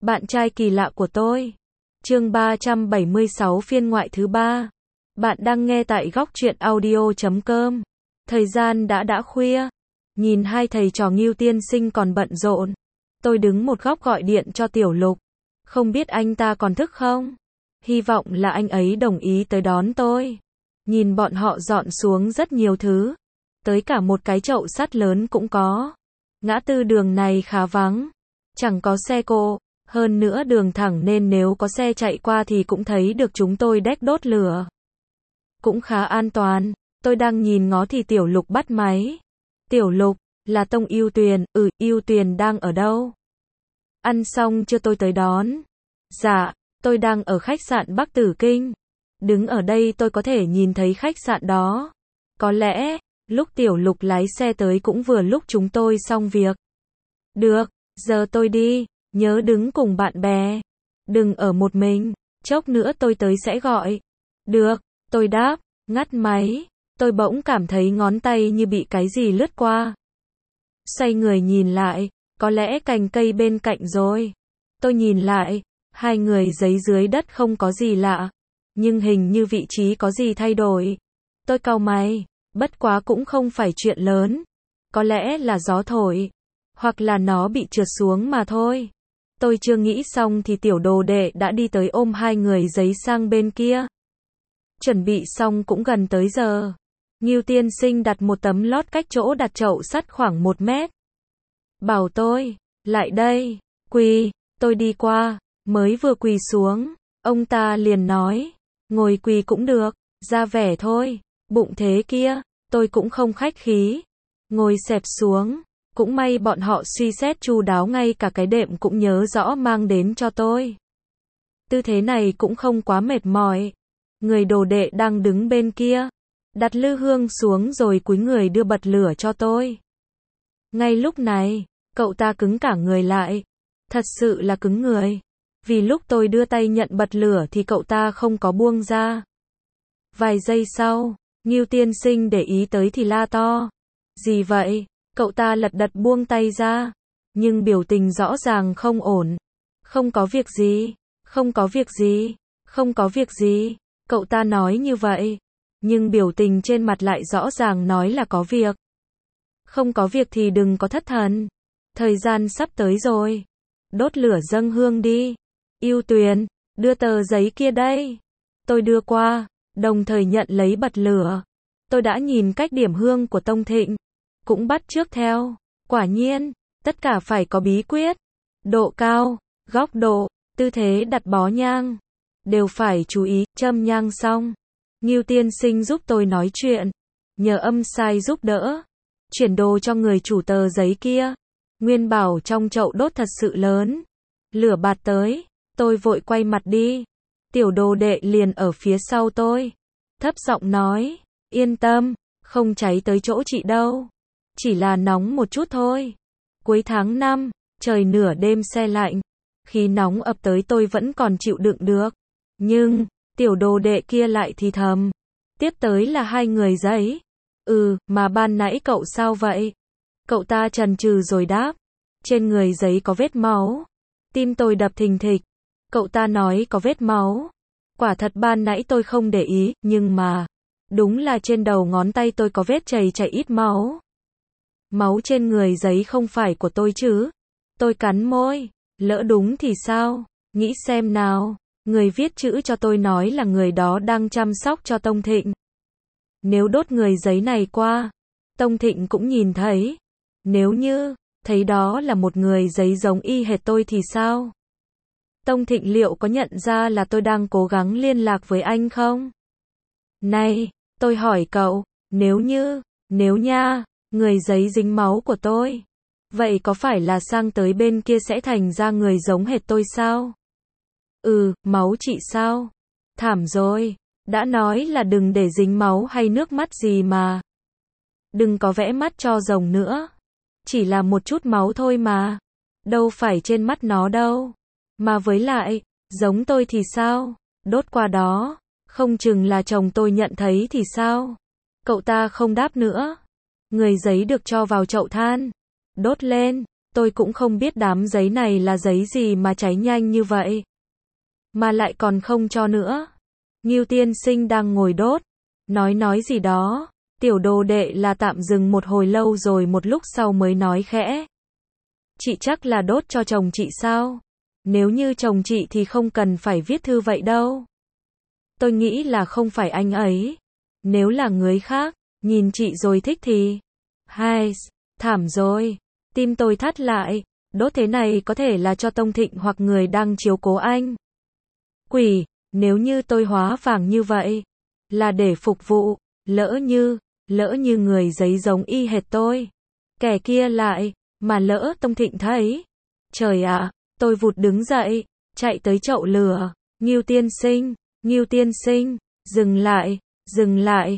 Bạn trai kỳ lạ của tôi. Chương 376 phiên ngoại thứ 3. Bạn đang nghe tại góc truyện audio.com. Thời gian đã khuya. Nhìn hai thầy trò Ngưu tiên sinh còn bận rộn. Tôi đứng một góc gọi điện cho Tiểu Lục. Không biết anh ta còn thức không? Hy vọng là anh ấy đồng ý tới đón tôi. Nhìn bọn họ dọn xuống rất nhiều thứ. Tới cả một cái chậu sắt lớn cũng có. Ngã tư đường này khá vắng. Chẳng có xe cộ. Hơn nữa đường thẳng nên nếu có xe chạy qua thì cũng thấy được chúng tôi đốt lửa. Cũng khá an toàn. Tôi đang nhìn ngó thì Tiểu Lục bắt máy. Tiểu Lục, là Tông Yêu Tuyền. Yêu Tuyền đang ở đâu? Ăn xong chưa tôi tới đón? Dạ, tôi đang ở khách sạn Bắc Tử Kinh. Đứng ở đây tôi có thể nhìn thấy khách sạn đó. Có lẽ, lúc Tiểu Lục lái xe tới cũng vừa lúc chúng tôi xong việc. Được, giờ tôi đi. Nhớ đứng cùng bạn bè. Đừng ở một mình. Chốc nữa tôi tới sẽ gọi. Được, tôi đáp. Ngắt máy. Tôi bỗng cảm thấy ngón tay như bị cái gì lướt qua. Xoay người nhìn lại. Có lẽ cành cây bên cạnh rồi. Tôi nhìn lại. Hai người giấy dưới đất không có gì lạ. Nhưng hình như vị trí có gì thay đổi. Tôi cau mày. Bất quá cũng không phải chuyện lớn. Có lẽ là gió thổi. Hoặc là nó bị trượt xuống mà thôi. Tôi chưa nghĩ xong thì Tiểu Đồ Đệ đã đi tới ôm hai người giấy sang bên kia. Chuẩn bị xong cũng gần tới giờ. Ngưu tiên sinh đặt một tấm lót cách chỗ đặt chậu sắt khoảng 1 mét. Bảo tôi, lại đây, quỳ, tôi đi qua, mới vừa quỳ xuống, ông ta liền nói, ngồi quỳ cũng được, ra vẻ thôi, bụng thế kia, tôi cũng không khách khí, ngồi xẹp xuống. Cũng may bọn họ suy xét chu đáo, ngay cả cái đệm cũng nhớ rõ mang đến cho tôi. Tư thế này cũng không quá mệt mỏi. Người Đồ Đệ đang đứng bên kia, đặt lư hương xuống rồi cúi người đưa bật lửa cho tôi. Ngay lúc này, cậu ta cứng cả người lại. Thật sự là cứng người. Vì lúc tôi đưa tay nhận bật lửa thì cậu ta không có buông ra. Vài giây sau, Ngưu tiên sinh để ý tới thì la to. Gì vậy? Cậu ta lật đật buông tay ra, nhưng biểu tình rõ ràng không ổn. Không có việc gì, không có việc gì, không có việc gì. Cậu ta nói như vậy, nhưng biểu tình trên mặt lại rõ ràng nói là có việc. Không có việc thì đừng có thất thần. Thời gian sắp tới rồi. Đốt lửa dâng hương đi. Yêu Tuyền, đưa tờ giấy kia đây. Tôi đưa qua, đồng thời nhận lấy bật lửa. Tôi đã nhìn cách điểm hương của Tông Thịnh. Cũng bắt chước theo. Quả nhiên, tất cả phải có bí quyết. Độ cao, góc độ, tư thế đặt bó nhang. Đều phải chú ý. Châm nhang xong. Ngưu tiên sinh giúp tôi nói chuyện. Nhờ âm sai giúp đỡ. Chuyển đồ cho người chủ tờ giấy kia. Nguyên bảo trong chậu đốt thật sự lớn. Lửa bạt tới. Tôi vội quay mặt đi. Tiểu Đồ Đệ liền ở phía sau tôi. Thấp giọng nói. Yên tâm, không cháy tới chỗ chị đâu. Chỉ là nóng một chút thôi. Cuối tháng 5, trời nửa đêm se lạnh. Khí nóng ập tới tôi vẫn còn chịu đựng được. Nhưng, Tiểu Đồ Đệ kia lại thì thầm. Tiếp tới là hai người giấy. Mà ban nãy cậu sao vậy? Cậu ta chần chừ rồi đáp. Trên người giấy có vết máu. Tim tôi đập thình thịch. Cậu ta nói có vết máu. Quả thật ban nãy tôi không để ý, nhưng mà, đúng là trên đầu ngón tay tôi có vết chảy ít máu. Máu trên người giấy không phải của tôi chứ? Tôi cắn môi. Lỡ đúng thì sao? Nghĩ xem nào. Người viết chữ cho tôi nói là người đó đang chăm sóc cho Tông Thịnh. Nếu đốt người giấy này qua, Tông Thịnh cũng nhìn thấy. Nếu như, thấy đó là một người giấy giống y hệt tôi thì sao? Tông Thịnh liệu có nhận ra là tôi đang cố gắng liên lạc với anh không? Này, tôi hỏi cậu, nếu nha, người giấy dính máu của tôi. Vậy có phải là sang tới bên kia sẽ thành ra người giống hệt tôi sao? Máu chị sao? Thảm rồi. Đã nói là đừng để dính máu hay nước mắt gì mà. Đừng có vẽ mắt cho rồng nữa. Chỉ là một chút máu thôi mà. Đâu phải trên mắt nó đâu. Mà với lại, giống tôi thì sao? Đốt qua đó. Không chừng là chồng tôi nhận thấy thì sao? Cậu ta không đáp nữa. Người giấy được cho vào chậu than. Đốt lên. Tôi cũng không biết đám giấy này là giấy gì mà cháy nhanh như vậy. Mà lại còn không cho nữa. Ngưu tiên sinh đang ngồi đốt. Nói gì đó. Tiểu đồ đệ là tạm dừng một hồi lâu rồi một lúc sau mới nói khẽ. Chị chắc là đốt cho chồng chị sao? Nếu như chồng chị thì không cần phải viết thư vậy đâu. Tôi nghĩ là không phải anh ấy. Nếu là người khác, nhìn chị rồi thích thì... Hai, thảm rồi. Tim tôi thắt lại. Đốt thế này có thể là cho Tông Thịnh hoặc người đang chiếu cố anh. Quỷ, nếu như tôi hóa vàng như vậy, là để phục vụ, lỡ như người giấy giống y hệt tôi. Kẻ kia lại, mà lỡ Tông Thịnh thấy. Trời ạ, tôi vụt đứng dậy, chạy tới chậu lửa. Ngưu tiên sinh, dừng lại,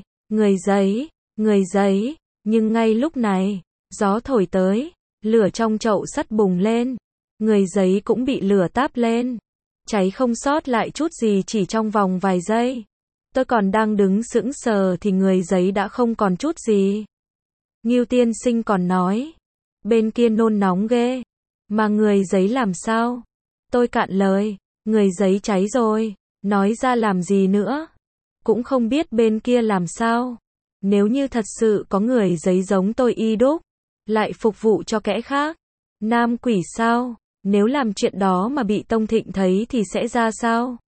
người giấy, nhưng ngay lúc này, gió thổi tới, lửa trong chậu sắt bùng lên, người giấy cũng bị lửa táp lên, cháy không sót lại chút gì chỉ trong vòng vài giây. Tôi còn đang đứng sững sờ thì người giấy đã không còn chút gì. Ngưu tiên sinh còn nói, bên kia nôn nóng ghê, mà người giấy làm sao? Tôi cạn lời, người giấy cháy rồi, nói ra làm gì nữa? Cũng không biết bên kia làm sao. Nếu như thật sự có người giấy giống tôi y đúc, lại phục vụ cho kẻ khác. Nam quỷ sao? Nếu làm chuyện đó mà bị Tông Thịnh thấy thì sẽ ra sao?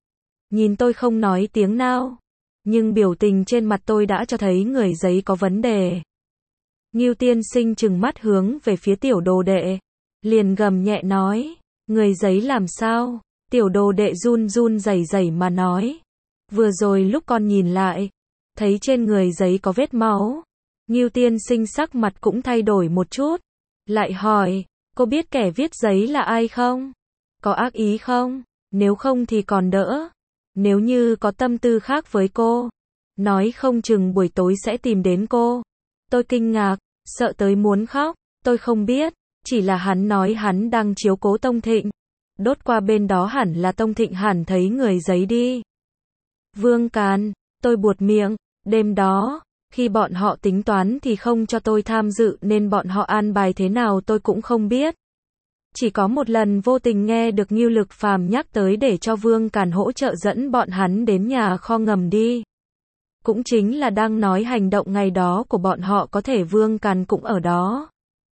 Nhìn tôi không nói tiếng nào, nhưng biểu tình trên mặt tôi đã cho thấy người giấy có vấn đề. Ngưu tiên sinh trừng mắt hướng về phía tiểu đồ đệ, liền gầm nhẹ nói, người giấy làm sao? Tiểu đồ đệ run run rẩy rẩy mà nói, vừa rồi lúc con nhìn lại, thấy trên người giấy có vết máu. Ngưu tiên sinh sắc mặt cũng thay đổi một chút, lại hỏi, cô biết kẻ viết giấy là ai không? Có ác ý không? Nếu không thì còn đỡ. Nếu như có tâm tư khác với cô, nói không chừng buổi tối sẽ tìm đến cô. Tôi kinh ngạc, sợ tới muốn khóc, tôi không biết, chỉ là hắn nói hắn đang chiếu cố Tông Thịnh. Đốt qua bên đó hẳn là Tông Thịnh hẳn thấy người giấy đi. Vương Càn, tôi buột miệng, đêm đó, khi bọn họ tính toán thì không cho tôi tham dự nên bọn họ an bài thế nào tôi cũng không biết. Chỉ có một lần vô tình nghe được Ngưu Lực Phàm nhắc tới để cho Vương Càn hỗ trợ dẫn bọn hắn đến nhà kho ngầm đi. Cũng chính là đang nói hành động ngày đó của bọn họ có thể Vương Càn cũng ở đó.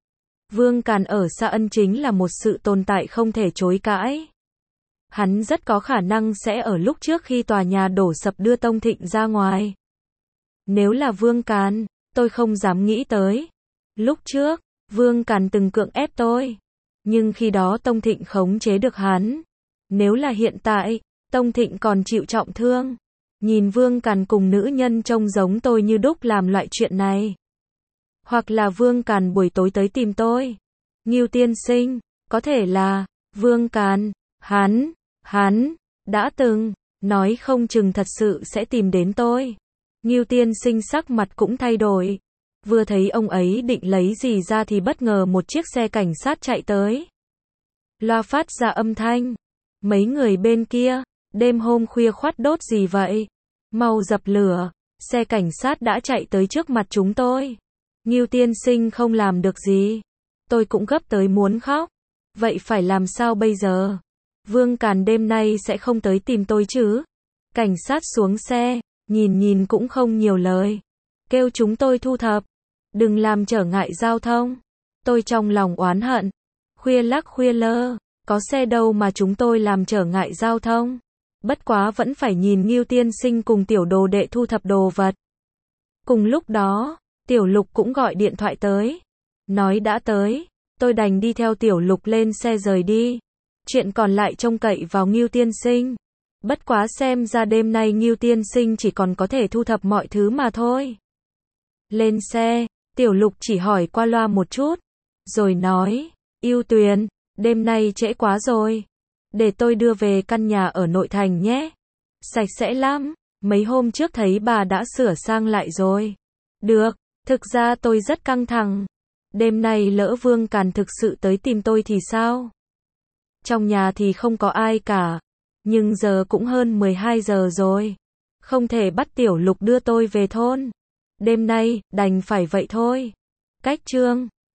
Vương Càn ở Sa Ân chính là một sự tồn tại không thể chối cãi. Hắn rất có khả năng sẽ ở lúc trước khi tòa nhà đổ sập đưa Tông Thịnh ra ngoài. Nếu là Vương Càn, tôi không dám nghĩ tới. Lúc trước, Vương Càn từng cưỡng ép tôi. Nhưng khi đó Tông Thịnh khống chế được hắn. Nếu là hiện tại, Tông Thịnh còn chịu trọng thương. Nhìn Vương Càn cùng nữ nhân trông giống tôi như đúc làm loại chuyện này. Hoặc là Vương Càn buổi tối tới tìm tôi. Ngưu tiên sinh, có thể là, Vương Càn, hắn, đã từng, nói không chừng thật sự sẽ tìm đến tôi. Ngưu tiên sinh sắc mặt cũng thay đổi. Vừa thấy ông ấy định lấy gì ra thì bất ngờ một chiếc xe cảnh sát chạy tới. Loa phát ra âm thanh. Mấy người bên kia, đêm hôm khuya khoắt đốt gì vậy? Mau dập lửa, xe cảnh sát đã chạy tới trước mặt chúng tôi. Ngưu tiên sinh không làm được gì. Tôi cũng gấp tới muốn khóc. Vậy phải làm sao bây giờ? Vương Càn đêm nay sẽ không tới tìm tôi chứ? Cảnh sát xuống xe, nhìn cũng không nhiều lời. Kêu chúng tôi thu thập. Đừng làm trở ngại giao thông. Tôi trong lòng oán hận. Khuya lắc khuya lơ, có xe đâu mà chúng tôi làm trở ngại giao thông. Bất quá vẫn phải nhìn Ngưu tiên sinh cùng tiểu đồ đệ thu thập đồ vật. Cùng lúc đó, Tiểu Lục cũng gọi điện thoại tới. Nói đã tới, tôi đành đi theo Tiểu Lục lên xe rời đi. Chuyện còn lại trông cậy vào Ngưu tiên sinh. Bất quá xem ra đêm nay Ngưu tiên sinh chỉ còn có thể thu thập mọi thứ mà thôi. Lên xe, Tiểu Lục chỉ hỏi qua loa một chút, rồi nói, Ưu Tuyền, đêm nay trễ quá rồi. Để tôi đưa về căn nhà ở nội thành nhé. Sạch sẽ lắm, mấy hôm trước thấy bà đã sửa sang lại rồi. Được, thực ra tôi rất căng thẳng. Đêm nay lỡ Vương Càn thực sự tới tìm tôi thì sao? Trong nhà thì không có ai cả. Nhưng giờ cũng hơn 12 giờ rồi. Không thể bắt Tiểu Lục đưa tôi về thôn. Đêm nay, đành phải vậy thôi. Cách chương